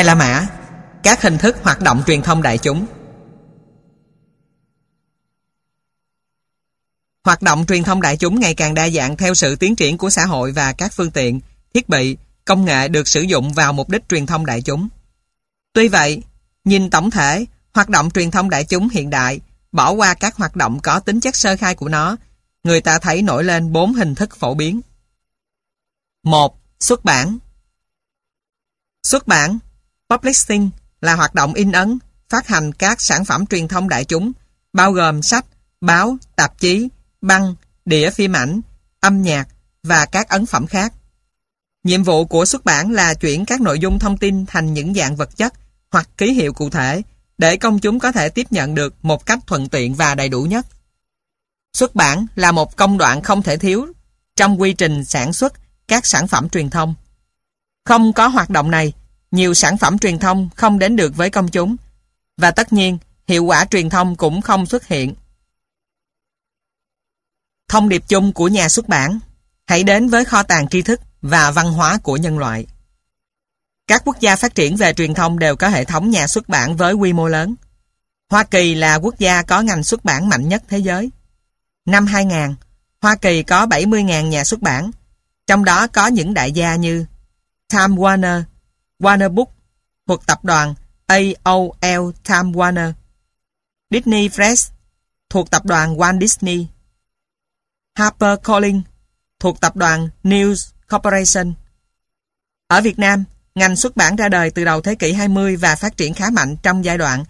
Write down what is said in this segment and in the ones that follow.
Hai La Mã. Các hình thức hoạt động truyền thông đại chúng. Hoạt động truyền thông đại chúng ngày càng đa dạng theo sự tiến triển của xã hội và các phương tiện, thiết bị, công nghệ được sử dụng vào mục đích truyền thông đại chúng. Tuy vậy, nhìn tổng thể, hoạt động truyền thông đại chúng hiện đại, bỏ qua các hoạt động có tính chất sơ khai của nó, người ta thấy nổi lên 4 hình thức phổ biến. 1. Xuất bản. Xuất bản, publishing, là hoạt động in ấn, phát hành các sản phẩm truyền thông đại chúng, bao gồm sách, báo, tạp chí, băng, đĩa phim ảnh, âm nhạc và các ấn phẩm khác. Nhiệm vụ của xuất bản là chuyển các nội dung thông tin thành những dạng vật chất hoặc ký hiệu cụ thể để công chúng có thể tiếp nhận được một cách thuận tiện và đầy đủ nhất. Xuất bản là một công đoạn không thể thiếu trong quy trình sản xuất các sản phẩm truyền thông. Không có hoạt động này, nhiều sản phẩm truyền thông không đến được với công chúng, và tất nhiên, hiệu quả truyền thông cũng không xuất hiện. Thông điệp chung của nhà xuất bản: hãy đến với kho tàng tri thức và văn hóa của nhân loại. Các quốc gia phát triển về truyền thông đều có hệ thống nhà xuất bản với quy mô lớn. Hoa Kỳ là quốc gia có ngành xuất bản mạnh nhất thế giới. Năm 2000, Hoa Kỳ có 70.000 nhà xuất bản, trong đó có những đại gia như Time Warner, Warner Books thuộc tập đoàn AOL Time Warner, Disney Press thuộc tập đoàn Walt Disney, HarperCollins thuộc tập đoàn News Corporation. Ở Việt Nam, ngành xuất bản ra đời từ đầu thế kỷ 20 và phát triển khá mạnh trong giai đoạn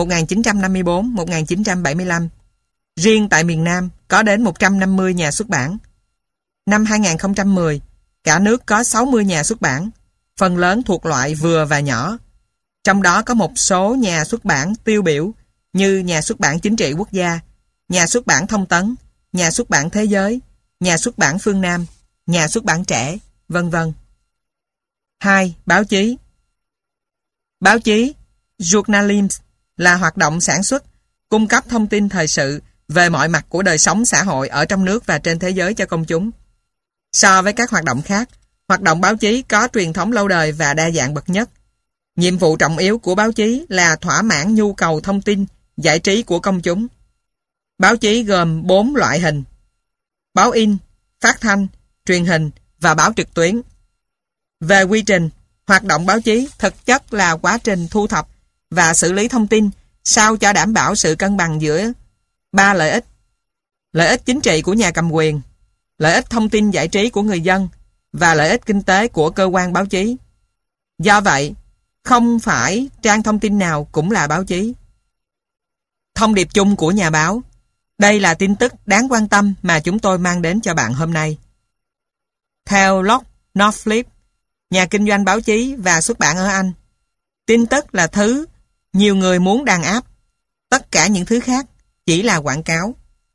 1954-1975. Riêng tại miền Nam có đến 150 nhà xuất bản. Năm 2010, cả nước có 60 nhà xuất bản, phần lớn thuộc loại vừa và nhỏ. Trong đó có một số nhà xuất bản tiêu biểu như Nhà xuất bản Chính trị Quốc gia, Nhà xuất bản Thông tấn, Nhà xuất bản Thế giới, Nhà xuất bản Phương Nam, Nhà xuất bản Trẻ, vân vân. 2. Báo chí. Báo chí, journalism, là hoạt động sản xuất, cung cấp thông tin thời sự về mọi mặt của đời sống xã hội ở trong nước và trên thế giới cho công chúng. So với các hoạt động khác, hoạt động báo chí có truyền thống lâu đời và đa dạng bậc nhất. Nhiệm vụ trọng yếu của báo chí là thỏa mãn nhu cầu thông tin, giải trí của công chúng. Báo chí gồm 4 loại hình: báo in, phát thanh, truyền hình và báo trực tuyến. Về quy trình, hoạt động báo chí thực chất là quá trình thu thập và xử lý thông tin sao cho đảm bảo sự cân bằng giữa 3 lợi ích: lợi ích chính trị của nhà cầm quyền, lợi ích thông tin giải trí của người dân và lợi ích kinh tế của cơ quan báo chí. Do vậy, không phải trang thông tin nào cũng là báo chí. Thông điệp chung của nhà báo. Đây là tin tức đáng quan tâm mà chúng tôi mang đến cho bạn hôm nay. Theo Lord Northcliffe, nhà kinh doanh báo chí và xuất bản ở Anh, tin tức là thứ nhiều người muốn đàn áp. Tất cả những thứ khác chỉ là quảng cáo.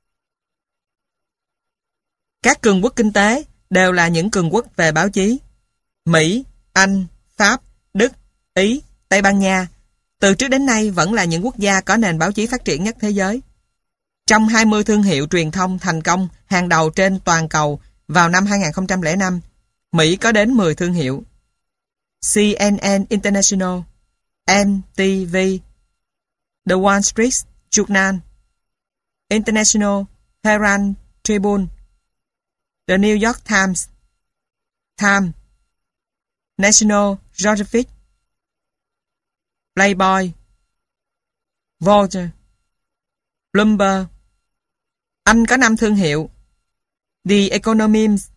Các cường quốc kinh tế đều là những cường quốc về báo chí. Mỹ, Anh, Pháp, Đức, Ý, Tây Ban Nha từ trước đến nay vẫn là những quốc gia có nền báo chí phát triển nhất thế giới. Trong 20 thương hiệu truyền thông thành công hàng đầu trên toàn cầu vào năm 2005, Mỹ có đến 10 thương hiệu: CNN International, MTV, The Wall Street Journal, International Herald Tribune, The New York Times, Time, National Geographic, Playboy, Vogue, Bloomberg. Anh có 5 thương hiệu: The Economist,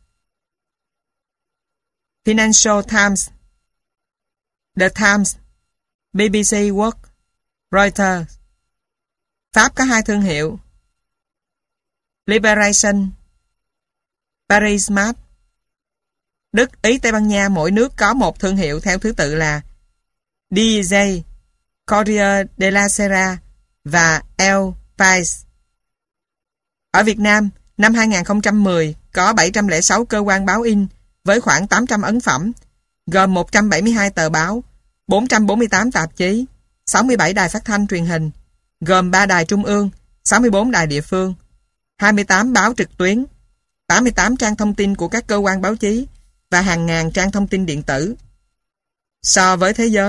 Financial Times, The Times, BBC World, Reuters. Pháp có 2 thương hiệu: Liberation, Paris Match. Đức, Ý, Tây Ban Nha mỗi nước có 1 thương hiệu theo thứ tự là DJ, Corriere della Sera và El País. Ở Việt Nam, năm 2010 có 706 cơ quan báo in với khoảng 800 ấn phẩm, gồm 172 tờ báo, 448 tạp chí, 67 đài phát thanh truyền hình, gồm 3 đài trung ương, 64 đài địa phương, 28 báo trực tuyến, 88 trang thông tin của các cơ quan báo chí và hàng ngàn trang thông tin điện tử. So với thế giới,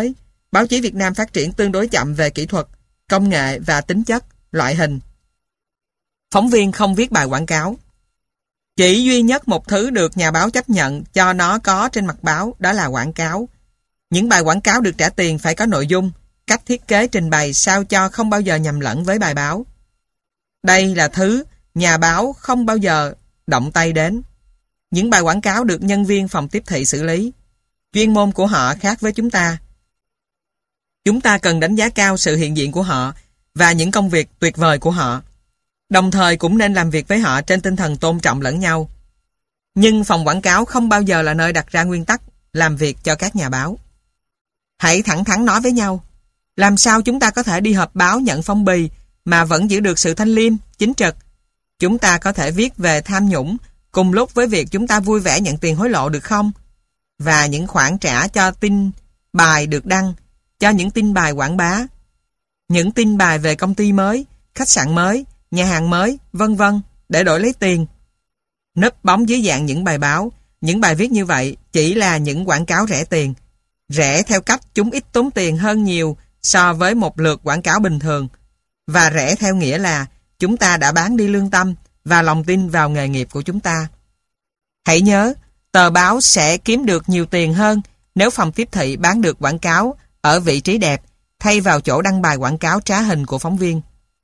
báo chí Việt Nam phát triển tương đối chậm về kỹ thuật, công nghệ và tính chất, loại hình. Phóng viên không viết bài quảng cáo. Chỉ duy nhất một thứ được nhà báo chấp nhận cho nó có trên mặt báo, đó là quảng cáo. Những bài quảng cáo được trả tiền phải có nội dung, cách thiết kế trình bày sao cho không bao giờ nhầm lẫn với bài báo. Đây là thứ nhà báo không bao giờ động tay đến. Những bài quảng cáo được nhân viên phòng tiếp thị xử lý. Chuyên môn của họ khác với chúng ta. Chúng ta cần đánh giá cao sự hiện diện của họ và những công việc tuyệt vời của họ. Đồng thời cũng nên làm việc với họ trên tinh thần tôn trọng lẫn nhau. Nhưng phòng quảng cáo không bao giờ là nơi đặt ra nguyên tắc làm việc cho các nhà báo. Hãy thẳng thắn nói với nhau. Làm sao chúng ta có thể đi họp báo nhận phong bì mà vẫn giữ được sự thanh liêm, chính trực? Chúng ta có thể viết về tham nhũng cùng lúc với việc chúng ta vui vẻ nhận tiền hối lộ được không? Và những khoản trả cho tin bài được đăng, cho những tin bài quảng bá, những tin bài về công ty mới, khách sạn mới, nhà hàng mới, vân vân, để đổi lấy tiền. Núp bóng dưới dạng những bài báo, những bài viết như vậy chỉ là những quảng cáo rẻ tiền. Rẻ theo cách chúng ít tốn tiền hơn nhiều so với một lượt quảng cáo bình thường. Và rẻ theo nghĩa là chúng ta đã bán đi lương tâm và lòng tin vào nghề nghiệp của chúng ta. Hãy nhớ, tờ báo sẽ kiếm được nhiều tiền hơn nếu phòng tiếp thị bán được quảng cáo ở vị trí đẹp thay vào chỗ đăng bài quảng cáo trá hình của phóng viên.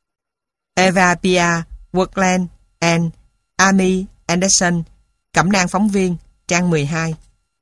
Eva Pia, Workland and Amy Anderson, Cẩm nang phóng viên, trang 12.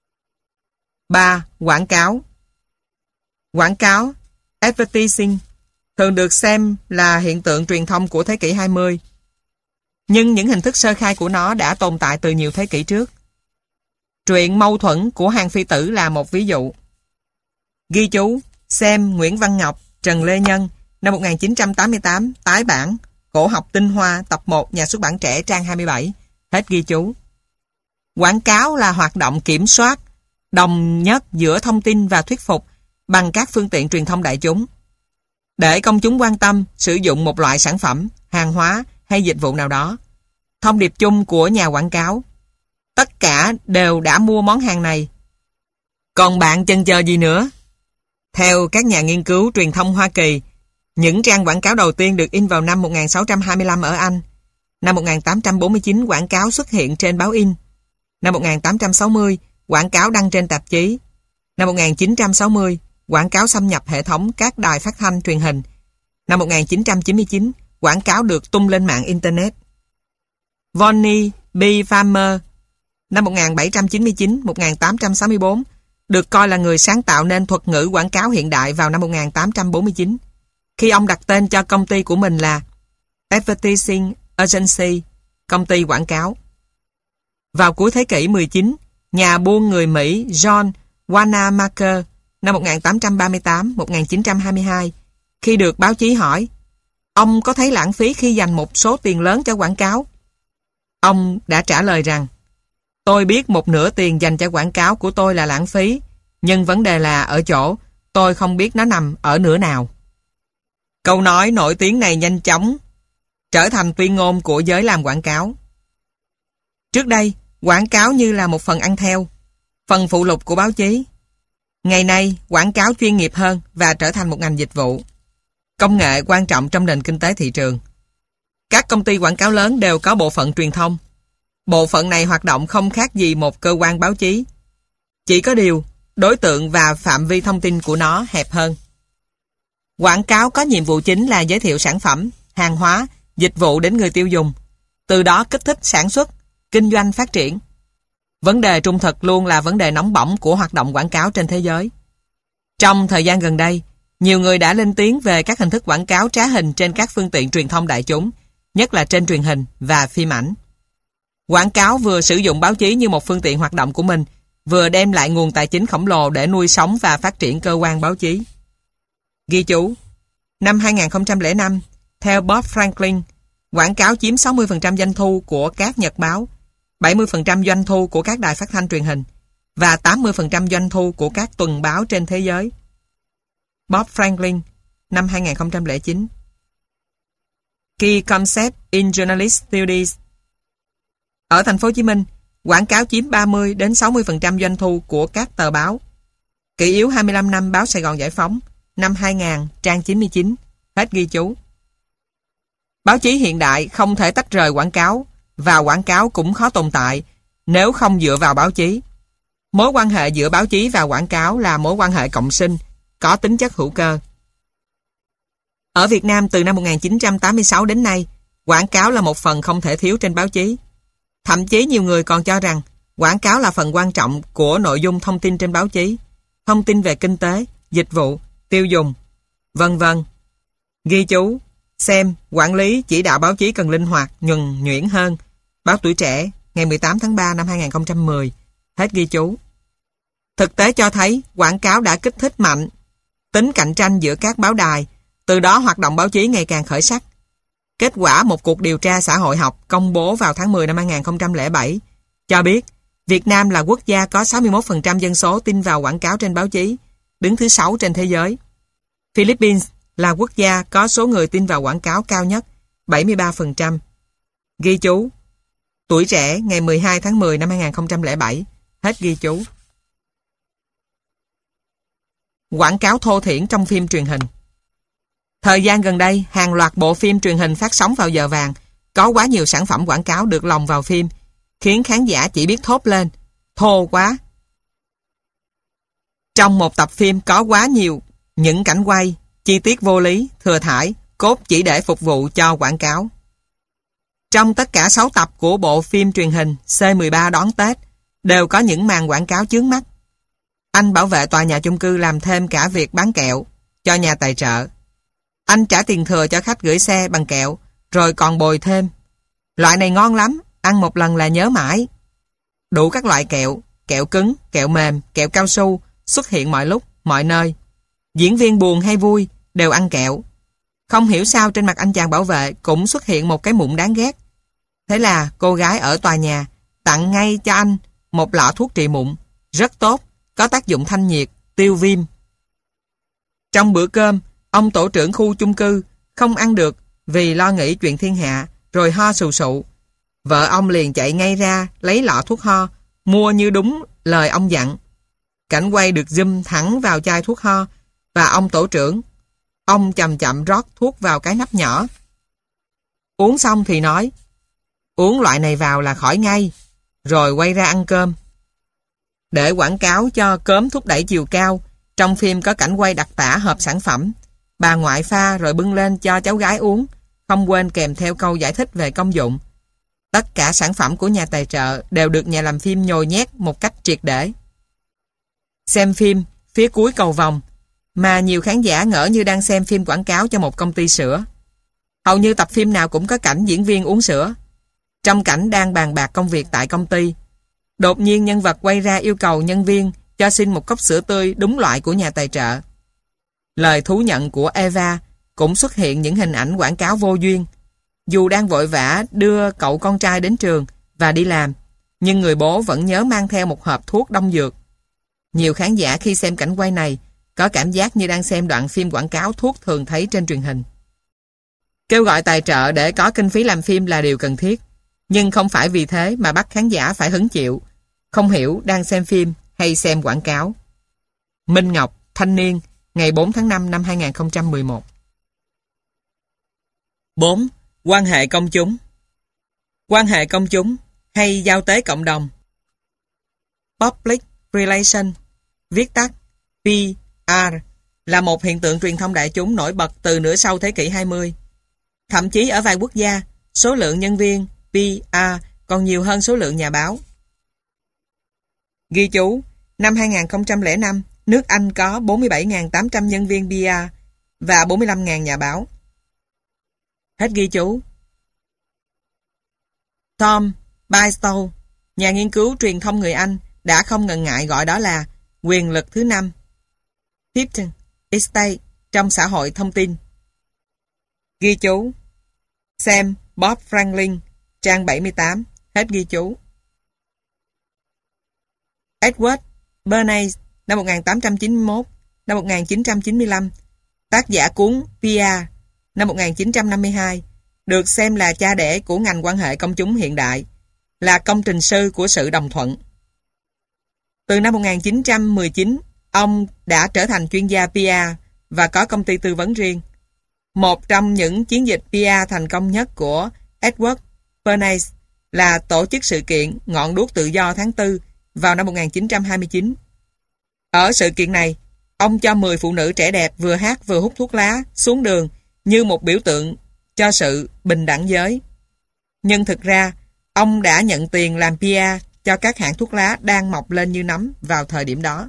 3. Quảng cáo. Quảng cáo, advertising, thường được xem là hiện tượng truyền thông của thế kỷ 20. Nhưng những hình thức sơ khai của nó đã tồn tại từ nhiều thế kỷ trước. Truyện Mâu thuẫn của Hàng Phi Tử là một ví dụ. Ghi chú, xem Nguyễn Văn Ngọc, Trần Lê Nhân, năm 1988, tái bản, Cổ học tinh hoa, tập 1, Nhà xuất bản Trẻ, trang 27. Hết ghi chú. Quảng cáo là hoạt động kiểm soát, đồng nhất giữa thông tin và thuyết phục bằng các phương tiện truyền thông đại chúng. Để công chúng quan tâm, sử dụng một loại sản phẩm, hàng hóa hay dịch vụ nào đó. Thông điệp chung của nhà quảng cáo: tất cả đều đã mua món hàng này. Còn bạn chần chờ gì nữa? Theo các nhà nghiên cứu truyền thông Hoa Kỳ, những trang quảng cáo đầu tiên được in vào năm 1625 ở Anh. Năm 1849, quảng cáo xuất hiện trên báo in. Năm 1860, quảng cáo đăng trên tạp chí. Năm 1960, quảng cáo xâm nhập hệ thống các đài phát thanh truyền hình. Năm 1999, quảng cáo được tung lên mạng Internet. Vonnie B. Farmer, năm 1799-1864, được coi là người sáng tạo nên thuật ngữ quảng cáo hiện đại vào năm 1849, khi ông đặt tên cho công ty của mình là Advertising Agency, công ty quảng cáo. Vào cuối thế kỷ 19, nhà buôn người Mỹ John Wanamaker, năm 1838-1922, khi được báo chí hỏi, ông có thấy lãng phí khi dành một số tiền lớn cho quảng cáo? Ông đã trả lời rằng, tôi biết một nửa tiền dành cho quảng cáo của tôi là lãng phí, nhưng vấn đề là ở chỗ tôi không biết nó nằm ở nửa nào. Câu nói nổi tiếng này nhanh chóng trở thành tuyên ngôn của giới làm quảng cáo. Trước đây, quảng cáo như là một phần ăn theo, phần phụ lục của báo chí. Ngày nay, quảng cáo chuyên nghiệp hơn và trở thành một ngành dịch vụ. Công nghệ quan trọng trong nền kinh tế thị trường. Các công ty quảng cáo lớn đều có bộ phận truyền thông. Bộ phận này hoạt động không khác gì một cơ quan báo chí. Chỉ có điều, đối tượng và phạm vi thông tin của nó hẹp hơn. Quảng cáo có nhiệm vụ chính là giới thiệu sản phẩm, hàng hóa, dịch vụ đến người tiêu dùng, từ đó kích thích sản xuất, kinh doanh phát triển. Vấn đề trung thực luôn là vấn đề nóng bỏng của hoạt động quảng cáo trên thế giới. Trong thời gian gần đây, nhiều người đã lên tiếng về các hình thức quảng cáo trá hình trên các phương tiện truyền thông đại chúng, nhất là trên truyền hình và phim ảnh. Quảng cáo vừa sử dụng báo chí như một phương tiện hoạt động của mình, vừa đem lại nguồn tài chính khổng lồ để nuôi sống và phát triển cơ quan báo chí. Ghi chú, năm 2005, theo Bob Franklin, quảng cáo chiếm 60% doanh thu của các nhật báo, 70% doanh thu của các đài phát thanh truyền hình và 80% doanh thu của các tuần báo trên thế giới. Bob Franklin, năm 2009. Key Concept in Journalist Studies. Ở thành phố Hồ Chí Minh, quảng cáo chiếm 30 đến 60% doanh thu của các tờ báo. Kỷ yếu 25 năm báo Sài Gòn Giải Phóng, năm 2000, trang 99, hết ghi chú. Báo chí hiện đại không thể tách rời quảng cáo, và quảng cáo cũng khó tồn tại nếu không dựa vào báo chí. Mối quan hệ giữa báo chí và quảng cáo là mối quan hệ cộng sinh, có tính chất hữu cơ. Ở Việt Nam từ năm 1986 đến nay, quảng cáo là một phần không thể thiếu trên báo chí. Thậm chí nhiều người còn cho rằng quảng cáo là phần quan trọng của nội dung thông tin trên báo chí, thông tin về kinh tế, dịch vụ, tiêu dùng, vân vân. Ghi chú, xem, quản lý, chỉ đạo báo chí cần linh hoạt, nhuần nhuyễn hơn. Báo Tuổi Trẻ, ngày 18 tháng 3 năm 2010, hết ghi chú. Thực tế cho thấy quảng cáo đã kích thích mạnh tính cạnh tranh giữa các báo đài, từ đó hoạt động báo chí ngày càng khởi sắc. Kết quả một cuộc điều tra xã hội học công bố vào tháng 10 năm 2007 cho biết Việt Nam là quốc gia có 61% dân số tin vào quảng cáo trên báo chí, đứng thứ 6 trên thế giới. Philippines là quốc gia có số người tin vào quảng cáo cao nhất, 73%. Ghi chú, Tuổi Trẻ ngày 12 tháng 10 năm 2007, hết ghi chú. Quảng cáo thô thiển trong phim truyền hình. Thời gian gần đây, hàng loạt bộ phim truyền hình phát sóng vào giờ vàng, có quá nhiều sản phẩm quảng cáo được lồng vào phim, khiến khán giả chỉ biết thốt lên, thô quá. Trong một tập phim có quá nhiều những cảnh quay, chi tiết vô lý, thừa thãi, cốt chỉ để phục vụ cho quảng cáo. Trong tất cả 6 tập của bộ phim truyền hình C13 đón Tết, đều có những màn quảng cáo chướng mắt. Anh bảo vệ tòa nhà chung cư làm thêm cả việc bán kẹo cho nhà tài trợ. Anh trả tiền thừa cho khách gửi xe bằng kẹo, rồi còn bồi thêm. Loại này ngon lắm, ăn một lần là nhớ mãi. Đủ các loại kẹo, kẹo cứng, kẹo mềm, kẹo cao su xuất hiện mọi lúc, mọi nơi. Diễn viên buồn hay vui đều ăn kẹo. Không hiểu sao trên mặt anh chàng bảo vệ cũng xuất hiện một cái mụn đáng ghét. Thế là cô gái ở tòa nhà tặng ngay cho anh một lọ thuốc trị mụn, rất tốt, có tác dụng thanh nhiệt, tiêu viêm. Trong bữa cơm, ông tổ trưởng khu chung cư không ăn được vì lo nghĩ chuyện thiên hạ, rồi ho sù sụ. Vợ ông liền chạy ngay ra lấy lọ thuốc ho, mua như đúng lời ông dặn. Cảnh quay được zoom thẳng vào chai thuốc ho, và ông tổ trưởng. Ông chậm chậm rót thuốc vào cái nắp nhỏ. Uống xong thì nói, uống loại này vào là khỏi ngay, rồi quay ra ăn cơm. Để quảng cáo cho cớm thúc đẩy chiều cao, trong phim có cảnh quay đặc tả hộp sản phẩm. Bà ngoại pha rồi bưng lên cho cháu gái uống, không quên kèm theo câu giải thích về công dụng. Tất cả sản phẩm của nhà tài trợ đều được nhà làm phim nhồi nhét một cách triệt để. Xem phim phía cuối cầu vồng, mà nhiều khán giả ngỡ như đang xem phim quảng cáo cho một công ty sữa. Hầu như tập phim nào cũng có cảnh diễn viên uống sữa. Trong cảnh đang bàn bạc công việc tại công ty, đột nhiên nhân vật quay ra yêu cầu nhân viên cho xin một cốc sữa tươi đúng loại của nhà tài trợ. Lời thú nhận của Eva cũng xuất hiện những hình ảnh quảng cáo vô duyên. Dù đang vội vã đưa cậu con trai đến trường và đi làm, nhưng người bố vẫn nhớ mang theo một hộp thuốc đông dược. Nhiều khán giả khi xem cảnh quay này có cảm giác như đang xem đoạn phim quảng cáo thuốc thường thấy trên truyền hình. Kêu gọi tài trợ để có kinh phí làm phim là điều cần thiết, nhưng không phải vì thế mà bắt khán giả phải hứng chịu, không hiểu đang xem phim hay xem quảng cáo. Minh Ngọc, Thanh Niên, ngày 4 tháng 5 năm 2011. 4. Quan hệ công chúng. Quan hệ công chúng hay giao tế cộng đồng. Public Relation, viết tắt PR, là một hiện tượng truyền thông đại chúng nổi bật từ nửa sau thế kỷ 20. Thậm chí ở vài quốc gia, số lượng nhân viên PR còn nhiều hơn số lượng nhà báo. Ghi chú, năm 2005, nước Anh có 47.800 nhân viên PR và 45.000 nhà báo. Hết ghi chú. Tom Baistow, nhà nghiên cứu truyền thông người Anh, đã không ngần ngại gọi đó là quyền lực thứ 5, Fifth Estate, trong xã hội thông tin. Ghi chú. Xem Bob Franklin, trang 78, hết ghi chú. Edward Bernays, năm 1891, năm 1995, tác giả cuốn PR, năm 1952, được xem là cha đẻ của ngành quan hệ công chúng hiện đại, là công trình sư của sự đồng thuận. Từ năm 1919, ông đã trở thành chuyên gia PR và có công ty tư vấn riêng. Một trong những chiến dịch PR thành công nhất của Edward Bernays là tổ chức sự kiện Ngọn đuốc tự do tháng 4 vào năm 1929. Ở sự kiện này, ông cho 10 phụ nữ trẻ đẹp vừa hát vừa hút thuốc lá xuống đường như một biểu tượng cho sự bình đẳng giới. Nhưng thực ra, ông đã nhận tiền làm PR cho các hãng thuốc lá đang mọc lên như nấm vào thời điểm đó.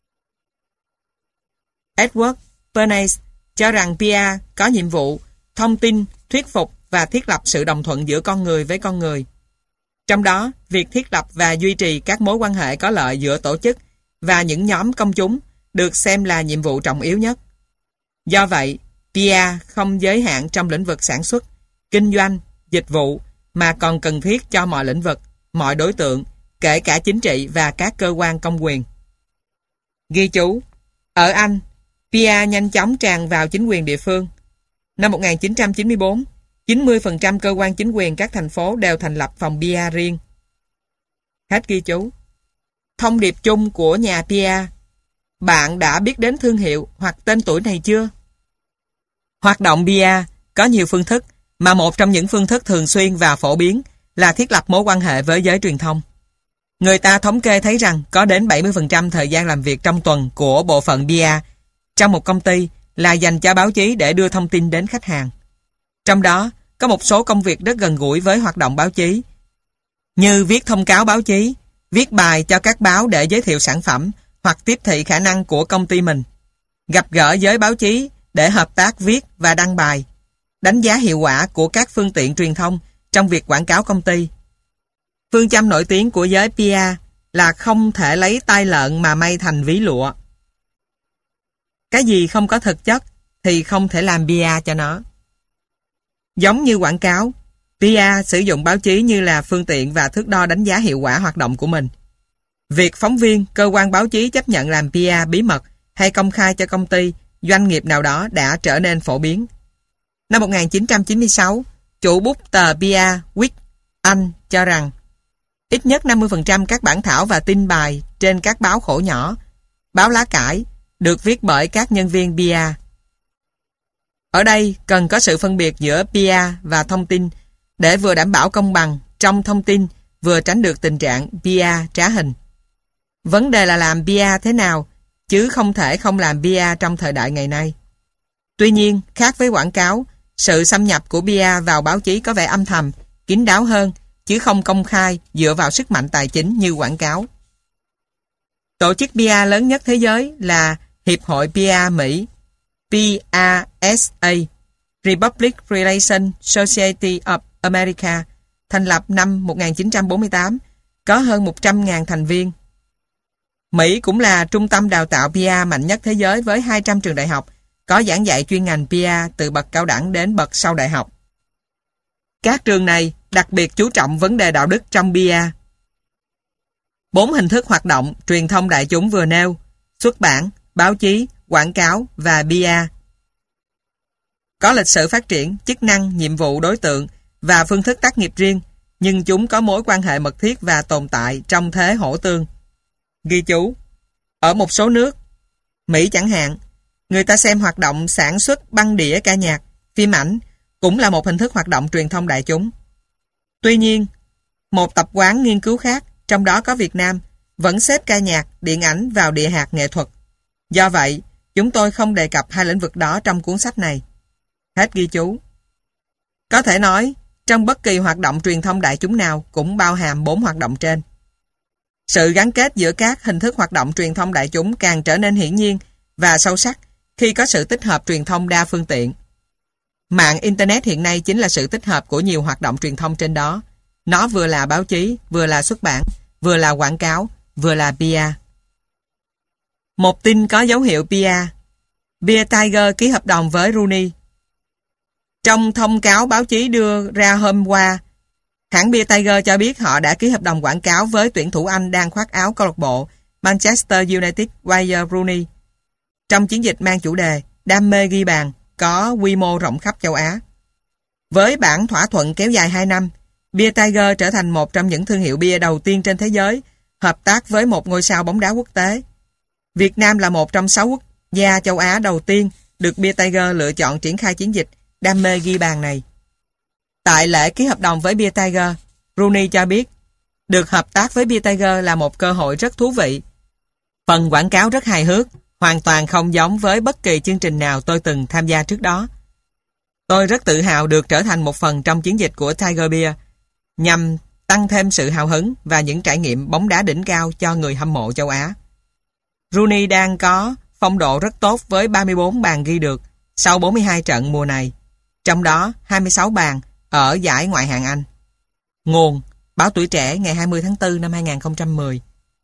Edward Bernays cho rằng PR có nhiệm vụ thông tin, thuyết phục và thiết lập sự đồng thuận giữa con người với con người. Trong đó, việc thiết lập và duy trì các mối quan hệ có lợi giữa tổ chức và những nhóm công chúng được xem là nhiệm vụ trọng yếu nhất. Do vậy, PR không giới hạn trong lĩnh vực sản xuất, kinh doanh, dịch vụ mà còn cần thiết cho mọi lĩnh vực, mọi đối tượng, kể cả chính trị và các cơ quan công quyền. Ghi chú, ở Anh, PR nhanh chóng tràn vào chính quyền địa phương. Năm 1994, 90% cơ quan chính quyền các thành phố đều thành lập phòng PR riêng. Hết ghi chú. Thông điệp chung của nhà PR. Bạn đã biết đến thương hiệu hoặc tên tuổi này chưa? Hoạt động PR có nhiều phương thức, mà một trong những phương thức thường xuyên và phổ biến là thiết lập mối quan hệ với giới truyền thông. Người ta thống kê thấy rằng có đến 70% thời gian làm việc trong tuần của bộ phận PR trong một công ty là dành cho báo chí để đưa thông tin đến khách hàng. Trong đó, có một số công việc rất gần gũi với hoạt động báo chí, như viết thông cáo báo chí, viết bài cho các báo để giới thiệu sản phẩm hoặc tiếp thị khả năng của công ty mình, gặp gỡ giới báo chí để hợp tác viết và đăng bài, đánh giá hiệu quả của các phương tiện truyền thông trong việc quảng cáo công ty. Phương châm nổi tiếng của giới PR là không thể lấy tai lợn mà may thành ví lụa. Cái gì không có thực chất thì không thể làm PR cho nó. Giống như quảng cáo, PR sử dụng báo chí như là phương tiện và thước đo đánh giá hiệu quả hoạt động của mình. Việc phóng viên, cơ quan báo chí chấp nhận làm PR bí mật hay công khai cho công ty, doanh nghiệp nào đó đã trở nên phổ biến. Năm 1996, chủ bút tờ PR Week Anh cho rằng ít nhất 50% các bản thảo và tin bài trên các báo khổ nhỏ, báo lá cải được viết bởi các nhân viên PR. Ở đây cần có sự phân biệt giữa PR và thông tin để vừa đảm bảo công bằng trong thông tin, vừa tránh được tình trạng PR trá hình. Vấn đề là làm PR thế nào, chứ không thể không làm PR trong thời đại ngày nay. Tuy nhiên, khác với quảng cáo, sự xâm nhập của PR vào báo chí có vẻ âm thầm, kín đáo hơn, chứ không công khai dựa vào sức mạnh tài chính như quảng cáo. Tổ chức PR lớn nhất thế giới là Hiệp hội PR Mỹ, PRSA, Republic Relations Society of America, thành lập năm 1948, có hơn 100.000 thành viên. Mỹ cũng là trung tâm đào tạo PR mạnh nhất thế giới với 200 trường đại học, có giảng dạy chuyên ngành PR từ bậc cao đẳng đến bậc sau đại học. Các trường này đặc biệt chú trọng vấn đề đạo đức trong PR. 4 hình thức hoạt động truyền thông đại chúng vừa nêu: xuất bản, báo chí, quảng cáo và PR. Có lịch sử phát triển, chức năng, nhiệm vụ, đối tượng và phương thức tác nghiệp riêng, nhưng chúng có mối quan hệ mật thiết và tồn tại trong thế hỗ tương. Ghi chú, ở một số nước, Mỹ chẳng hạn, người ta xem hoạt động sản xuất băng đĩa ca nhạc, phim ảnh cũng là một hình thức hoạt động truyền thông đại chúng. Tuy nhiên, một tập quán nghiên cứu khác, trong đó có Việt Nam, vẫn xếp ca nhạc, điện ảnh vào địa hạt nghệ thuật. Do vậy, chúng tôi không đề cập hai lĩnh vực đó trong cuốn sách này. Hết ghi chú. Có thể nói, trong bất kỳ hoạt động truyền thông đại chúng nào cũng bao hàm 4 hoạt động trên. Sự gắn kết giữa các hình thức hoạt động truyền thông đại chúng càng trở nên hiển nhiên và sâu sắc khi có sự tích hợp truyền thông đa phương tiện. Mạng Internet hiện nay chính là sự tích hợp của nhiều hoạt động truyền thông trên đó. Nó vừa là báo chí, vừa là xuất bản, vừa là quảng cáo, vừa là PR. Một tin có dấu hiệu PR. Beer Tiger ký hợp đồng với Rooney. Trong thông cáo báo chí đưa ra hôm qua, hãng Beer Tiger cho biết họ đã ký hợp đồng quảng cáo với tuyển thủ Anh đang khoác áo câu lạc bộ Manchester United Wayne Rooney trong chiến dịch mang chủ đề Đam mê ghi bàn có quy mô rộng khắp châu Á. Với bản thỏa thuận kéo dài 2 năm, Beer Tiger trở thành một trong những thương hiệu bia đầu tiên trên thế giới hợp tác với một ngôi sao bóng đá quốc tế. Việt Nam là một trong 6 quốc gia châu Á đầu tiên được Beer Tiger lựa chọn triển khai chiến dịch đam mê ghi bàn này. Tại lễ ký hợp đồng với Beer Tiger, Rooney cho biết được hợp tác với Beer Tiger là một cơ hội rất thú vị. Phần quảng cáo rất hài hước, hoàn toàn không giống với bất kỳ chương trình nào tôi từng tham gia trước đó. Tôi rất tự hào được trở thành một phần trong chiến dịch của Tiger Beer nhằm tăng thêm sự hào hứng và những trải nghiệm bóng đá đỉnh cao cho người hâm mộ châu Á. Rooney đang có phong độ rất tốt với 34 bàn ghi được sau 42 trận mùa này, trong đó 26 bàn ở giải Ngoại hạng Anh. Nguồn: Báo Tuổi Trẻ ngày 20 tháng 4 năm 2010.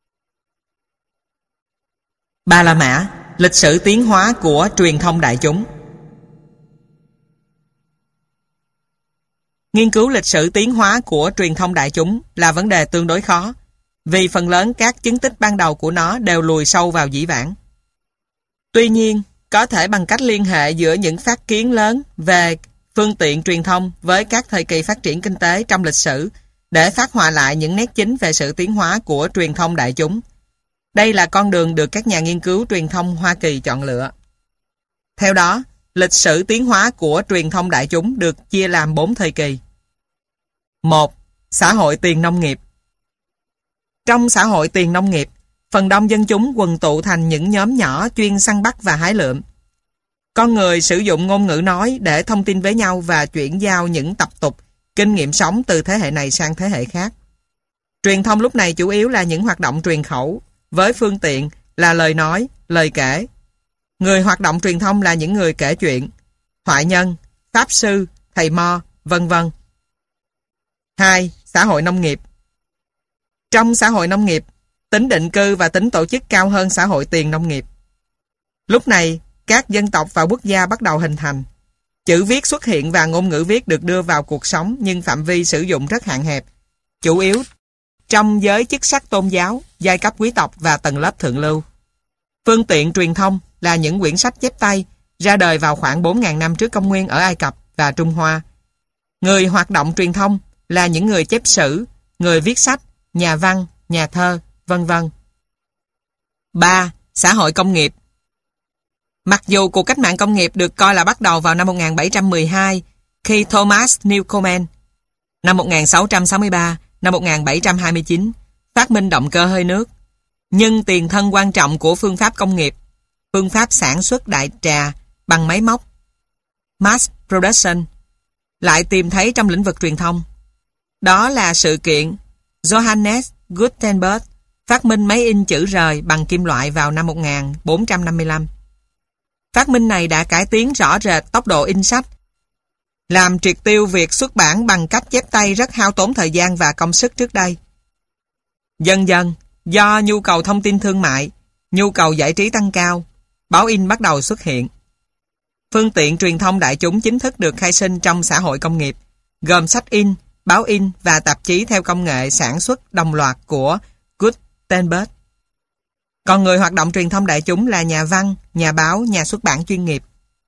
Ba La Mã, lịch sử tiến hóa của truyền thông đại chúng. Nghiên cứu lịch sử tiến hóa của truyền thông đại chúng là vấn đề tương đối khó, vì phần lớn các chứng tích ban đầu của nó đều lùi sâu vào dĩ vãng. Tuy nhiên, có thể bằng cách liên hệ giữa những phát kiến lớn về phương tiện truyền thông với các thời kỳ phát triển kinh tế trong lịch sử để phát họa lại những nét chính về sự tiến hóa của truyền thông đại chúng. Đây là con đường được các nhà nghiên cứu truyền thông Hoa Kỳ chọn lựa. Theo đó, lịch sử tiến hóa của truyền thông đại chúng được chia làm 4 thời kỳ. 1. Xã hội tiền nông nghiệp. Trong xã hội tiền nông nghiệp, phần đông dân chúng quần tụ thành những nhóm nhỏ chuyên săn bắt và hái lượm. Con người sử dụng ngôn ngữ nói để thông tin với nhau và chuyển giao những tập tục, kinh nghiệm sống từ thế hệ này sang thế hệ khác. Truyền thông lúc này chủ yếu là những hoạt động truyền khẩu, với phương tiện là lời nói, lời kể. Người hoạt động truyền thông là những người kể chuyện, thoại nhân, pháp sư, thầy mo, vân vân. 2. Xã hội nông nghiệp. Trong xã hội nông nghiệp, tính định cư và tính tổ chức cao hơn xã hội tiền nông nghiệp. Lúc này, các dân tộc và quốc gia bắt đầu hình thành. Chữ viết xuất hiện và ngôn ngữ viết được đưa vào cuộc sống, nhưng phạm vi sử dụng rất hạn hẹp, chủ yếu trong giới chức sắc tôn giáo, giai cấp quý tộc và tầng lớp thượng lưu. Phương tiện truyền thông là những quyển sách chép tay ra đời vào khoảng 4.000 năm trước công nguyên ở Ai Cập và Trung Hoa. Người hoạt động truyền thông là những người chép sử, người viết sách, nhà văn, nhà thơ, vân vân. 3. Xã hội công nghiệp. Mặc dù cuộc cách mạng công nghiệp được coi là bắt đầu vào năm 1712 khi Thomas Newcomen năm 1663, năm 1729 phát minh động cơ hơi nước, nhưng tiền thân quan trọng của phương pháp công nghiệp, phương pháp sản xuất đại trà bằng máy móc, mass production, lại tìm thấy trong lĩnh vực truyền thông. Đó là sự kiện Johannes Gutenberg phát minh máy in chữ rời bằng kim loại vào năm 1455. Phát minh này đã cải tiến rõ rệt tốc độ in sách, làm triệt tiêu việc xuất bản bằng cách chép tay rất hao tốn thời gian và công sức trước đây. Dần dần, do nhu cầu thông tin thương mại, nhu cầu giải trí tăng cao, báo in bắt đầu xuất hiện. Phương tiện truyền thông đại chúng chính thức được khai sinh trong xã hội công nghiệp, gồm sách in, báo in và tạp chí theo công nghệ sản xuất đồng loạt của Gutenberg. Còn người hoạt động truyền thông đại chúng là nhà văn, nhà báo, nhà xuất bản chuyên nghiệp.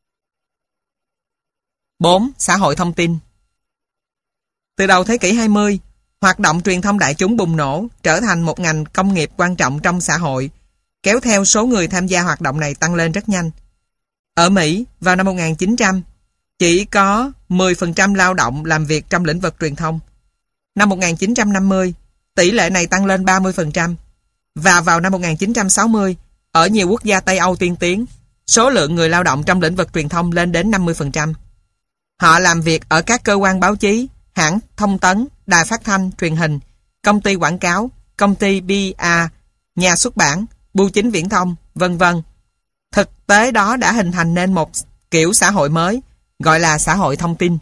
4. Xã hội thông tin. Từ đầu thế kỷ 20, hoạt động truyền thông đại chúng bùng nổ, trở thành một ngành công nghiệp quan trọng trong xã hội, kéo theo số người tham gia hoạt động này tăng lên rất nhanh. Ở Mỹ, vào năm 1900, chỉ có 10% lao động làm việc trong lĩnh vực truyền thông. Năm 1950, tỷ lệ này tăng lên 30%. Và vào năm 1960, ở nhiều quốc gia Tây Âu tiên tiến, số lượng người lao động trong lĩnh vực truyền thông lên đến 50%. Họ làm việc ở các cơ quan báo chí, hãng thông tấn, đài phát thanh, truyền hình, công ty quảng cáo, công ty PR, nhà xuất bản, bưu chính viễn thông, vân vân. Thực tế đó đã hình thành nên một kiểu xã hội mới, gọi là xã hội thông tin.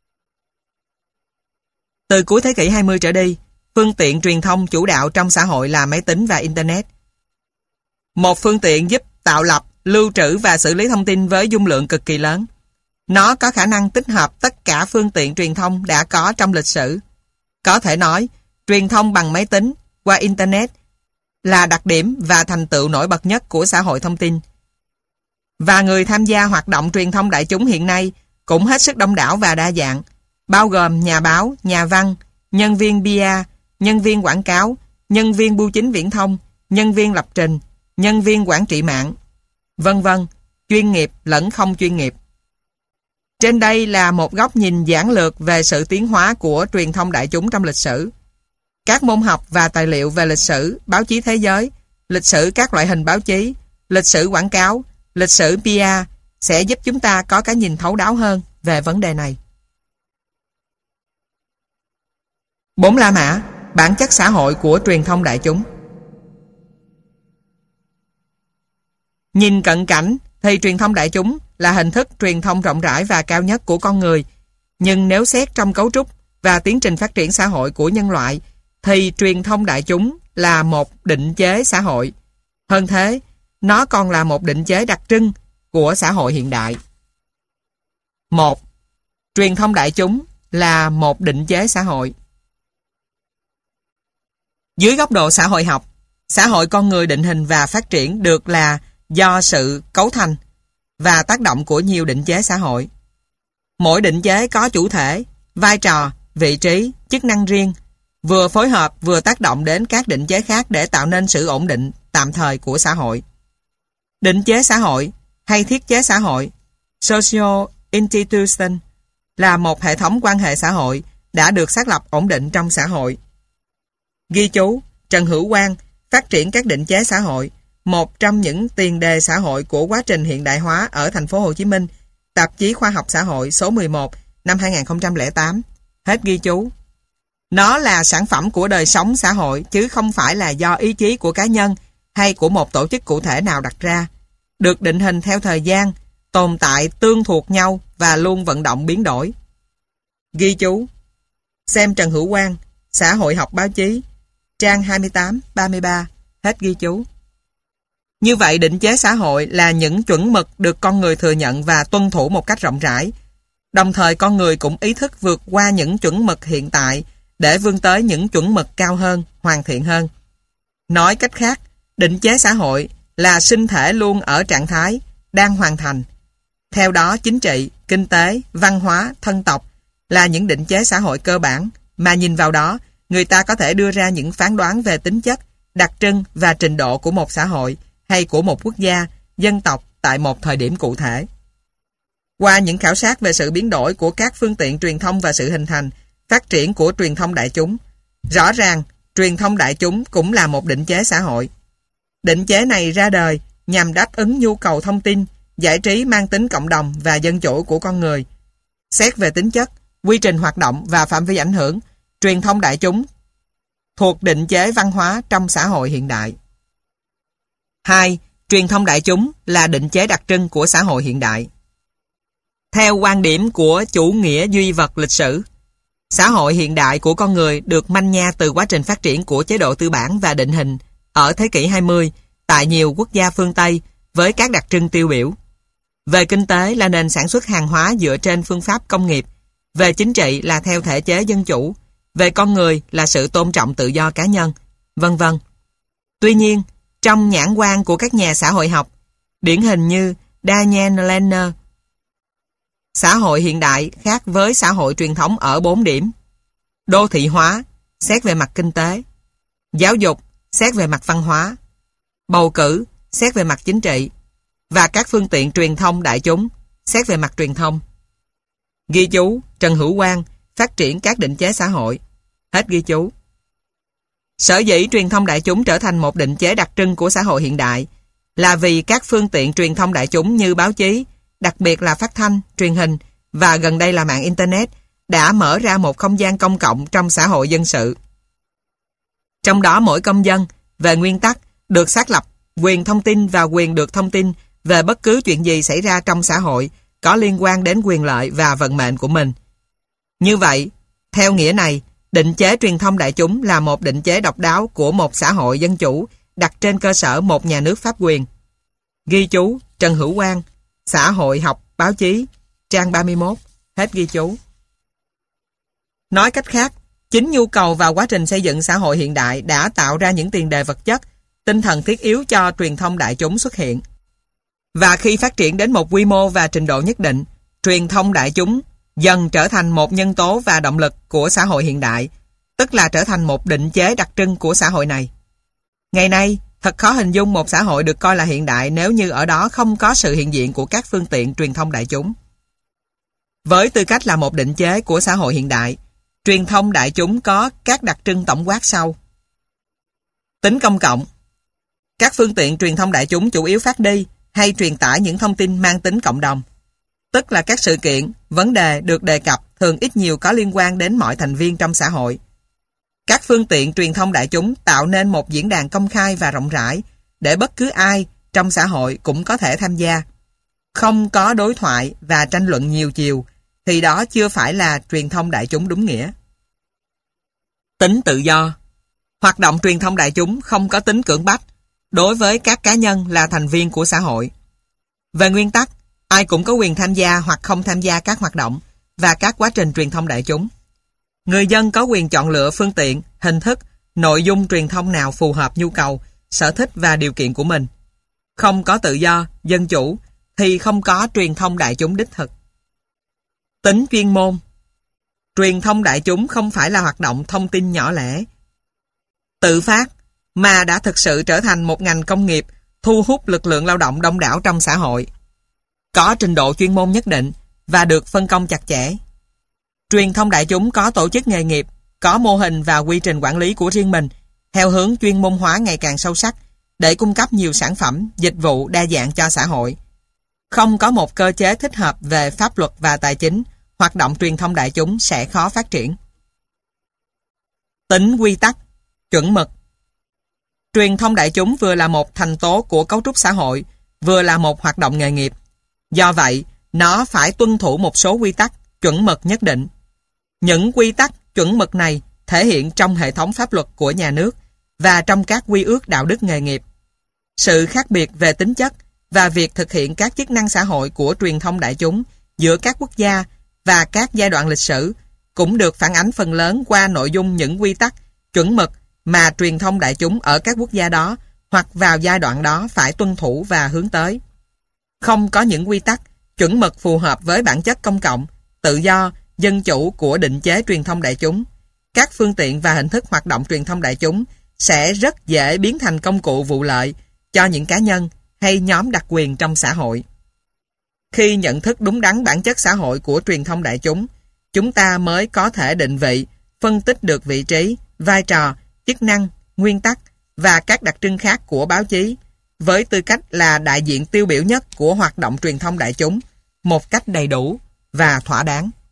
Từ cuối thế kỷ 20 trở đi, phương tiện truyền thông chủ đạo trong xã hội là máy tính và Internet. Một phương tiện giúp tạo lập, lưu trữ và xử lý thông tin với dung lượng cực kỳ lớn. Nó có khả năng tích hợp tất cả phương tiện truyền thông đã có trong lịch sử. Có thể nói, truyền thông bằng máy tính qua Internet là đặc điểm và thành tựu nổi bật nhất của xã hội thông tin. Và người tham gia hoạt động truyền thông đại chúng hiện nay cũng hết sức đông đảo và đa dạng, bao gồm nhà báo, nhà văn, nhân viên PR, nhân viên quảng cáo, nhân viên bưu chính viễn thông, nhân viên lập trình, nhân viên quản trị mạng, vân vân, chuyên nghiệp lẫn không chuyên nghiệp. Trên đây là một góc nhìn giản lược về sự tiến hóa của truyền thông đại chúng trong lịch sử. Các môn học và tài liệu về lịch sử, báo chí thế giới, lịch sử các loại hình báo chí, lịch sử quảng cáo, lịch sử PR sẽ giúp chúng ta có cái nhìn thấu đáo hơn về vấn đề này. 4 La Mã, bản chất xã hội của truyền thông đại chúng. Nhìn cận cảnh thì truyền thông đại chúng là hình thức truyền thông rộng rãi và cao nhất của con người. Nhưng nếu xét trong cấu trúc và tiến trình phát triển xã hội của nhân loại thì truyền thông đại chúng là một định chế xã hội. Hơn thế, nó còn là một định chế đặc trưng của xã hội hiện đại. 1. Truyền thông đại chúng là một định chế xã hội. Dưới góc độ xã hội học, xã hội con người định hình và phát triển được là do sự cấu thành và tác động của nhiều định chế xã hội. Mỗi định chế có chủ thể, vai trò, vị trí, chức năng riêng, vừa phối hợp vừa tác động đến các định chế khác để tạo nên sự ổn định tạm thời của xã hội. Định chế xã hội hay thiết chế xã hội, social institution, là một hệ thống quan hệ xã hội đã được xác lập ổn định trong xã hội. Ghi chú, Trần Hữu Quang, Phát triển các định chế xã hội, một trong những tiền đề xã hội của quá trình hiện đại hóa ở thành phố Hồ Chí Minh, tạp chí Khoa học Xã hội số 11 năm 2008. Hết ghi chú. Nó là sản phẩm của đời sống xã hội chứ không phải là do ý chí của cá nhân hay của một tổ chức cụ thể nào đặt ra, được định hình theo thời gian, tồn tại tương thuộc nhau và luôn vận động biến đổi. Ghi chú, xem Trần Hữu Quang, Xã hội học báo chí, trang 28-33, hết ghi chú. Như vậy, định chế xã hội là những chuẩn mực được con người thừa nhận và tuân thủ một cách rộng rãi. Đồng thời con người cũng ý thức vượt qua những chuẩn mực hiện tại để vươn tới những chuẩn mực cao hơn, hoàn thiện hơn. Nói cách khác, định chế xã hội là sinh thể luôn ở trạng thái đang hoàn thành. Theo đó, chính trị, kinh tế, văn hóa, thân tộc là những định chế xã hội cơ bản mà nhìn vào đó, người ta có thể đưa ra những phán đoán về tính chất, đặc trưng và trình độ của một xã hội hay của một quốc gia, dân tộc tại một thời điểm cụ thể. Qua những khảo sát về sự biến đổi của các phương tiện truyền thông và sự hình thành, phát triển của truyền thông đại chúng, rõ ràng truyền thông đại chúng cũng là một định chế xã hội. Định chế này ra đời nhằm đáp ứng nhu cầu thông tin, giải trí mang tính cộng đồng và dân chủ của con người. Xét về tính chất, quy trình hoạt động và phạm vi ảnh hưởng, truyền thông đại chúng thuộc định chế văn hóa trong xã hội hiện đại. 2. Truyền thông đại chúng là định chế đặc trưng của xã hội hiện đại. Theo quan điểm của chủ nghĩa duy vật lịch sử, xã hội hiện đại của con người được manh nha từ quá trình phát triển của chế độ tư bản và định hình ở thế kỷ 20 tại nhiều quốc gia phương Tây với các đặc trưng tiêu biểu. Về kinh tế là nền sản xuất hàng hóa dựa trên phương pháp công nghiệp, về chính trị là theo thể chế dân chủ, về con người là sự tôn trọng tự do cá nhân, vân vân. Tuy nhiên, trong nhãn quan của các nhà xã hội học, điển hình như Daniel Lerner, xã hội hiện đại khác với xã hội truyền thống ở 4 điểm. Đô thị hóa, xét về mặt kinh tế. Giáo dục, xét về mặt văn hóa. Bầu cử, xét về mặt chính trị. Và các phương tiện truyền thông đại chúng, xét về mặt truyền thông. Ghi chú, Trần Hữu Quang, Phát triển các định chế xã hội. Hết ghi chú. Sở dĩ truyền thông đại chúng trở thành một định chế đặc trưng của xã hội hiện đại là vì các phương tiện truyền thông đại chúng như báo chí, đặc biệt là phát thanh, truyền hình và gần đây là mạng Internet đã mở ra một không gian công cộng trong xã hội dân sự. Trong đó mỗi công dân, về nguyên tắc, được xác lập quyền thông tin và quyền được thông tin về bất cứ chuyện gì xảy ra trong xã hội có liên quan đến quyền lợi và vận mệnh của mình. Như vậy, theo nghĩa này, định chế truyền thông đại chúng là một định chế độc đáo của một xã hội dân chủ đặt trên cơ sở một nhà nước pháp quyền. Ghi chú, Trần Hữu Quang, Xã hội học báo chí, trang 31, hết ghi chú. Nói cách khác, chính nhu cầu và quá trình xây dựng xã hội hiện đại đã tạo ra những tiền đề vật chất, tinh thần thiết yếu cho truyền thông đại chúng xuất hiện. Và khi phát triển đến một quy mô và trình độ nhất định, truyền thông đại chúng dần trở thành một nhân tố và động lực của xã hội hiện đại, tức là trở thành một định chế đặc trưng của xã hội này. Ngày nay, Thật khó hình dung một xã hội được coi là hiện đại nếu như ở đó không có sự hiện diện của các phương tiện truyền thông đại chúng. Với tư cách là một định chế của xã hội hiện đại, truyền thông đại chúng có các đặc trưng tổng quát sau. Tính công cộng. Các phương tiện truyền thông đại chúng chủ yếu phát đi hay truyền tải những thông tin mang tính cộng đồng. Tức là các sự kiện, vấn đề được đề cập thường ít nhiều có liên quan đến mọi thành viên trong xã hội. Các phương tiện truyền thông đại chúng tạo nên một diễn đàn công khai và rộng rãi để bất cứ ai trong xã hội cũng có thể tham gia. Không có đối thoại và tranh luận nhiều chiều thì đó chưa phải là truyền thông đại chúng đúng nghĩa. Tính tự do. Hoạt động truyền thông đại chúng không có tính cưỡng bách đối với các cá nhân là thành viên của xã hội. Về nguyên tắc, ai cũng có quyền tham gia hoặc không tham gia các hoạt động và các quá trình truyền thông đại chúng. Người dân có quyền chọn lựa phương tiện, hình thức, nội dung truyền thông nào phù hợp nhu cầu, sở thích và điều kiện của mình. Không có tự do, dân chủ thì không có truyền thông đại chúng đích thực. Tính chuyên môn. Truyền thông đại chúng không phải là hoạt động thông tin nhỏ lẻ, tự phát, mà đã thực sự trở thành một ngành công nghiệp thu hút lực lượng lao động đông đảo trong xã hội. Có trình độ chuyên môn nhất định và được phân công chặt chẽ. Truyền thông đại chúng có tổ chức nghề nghiệp, có mô hình và quy trình quản lý của riêng mình, theo hướng chuyên môn hóa ngày càng sâu sắc để cung cấp nhiều sản phẩm, dịch vụ đa dạng cho xã hội. Không có một cơ chế thích hợp về pháp luật và tài chính, hoạt động truyền thông đại chúng sẽ khó phát triển. Tính quy tắc, chuẩn mực. Truyền thông đại chúng vừa là một thành tố của cấu trúc xã hội, vừa là một hoạt động nghề nghiệp. Do vậy, nó phải tuân thủ một số quy tắc, chuẩn mực nhất định. Những quy tắc, chuẩn mực này thể hiện trong hệ thống pháp luật của nhà nước và trong các quy ước đạo đức nghề nghiệp. Sự khác biệt về tính chất và việc thực hiện các chức năng xã hội của truyền thông đại chúng giữa các quốc gia và các giai đoạn lịch sử cũng được phản ánh phần lớn qua nội dung những quy tắc, chuẩn mực mà truyền thông đại chúng ở các quốc gia đó hoặc vào giai đoạn đó phải tuân thủ và hướng tới. Không có những quy tắc, chuẩn mực phù hợp với bản chất công cộng, tự do, dân chủ của định chế truyền thông đại chúng, các phương tiện và hình thức hoạt động truyền thông đại chúng sẽ rất dễ biến thành công cụ vụ lợi cho những cá nhân hay nhóm đặc quyền trong xã hội. Khi nhận thức đúng đắn bản chất xã hội của truyền thông đại chúng ta mới có thể định vị, phân tích được vị trí, vai trò, chức năng, nguyên tắc và các đặc trưng khác của báo chí với tư cách là đại diện tiêu biểu nhất của hoạt động truyền thông đại chúng một cách đầy đủ và thỏa đáng.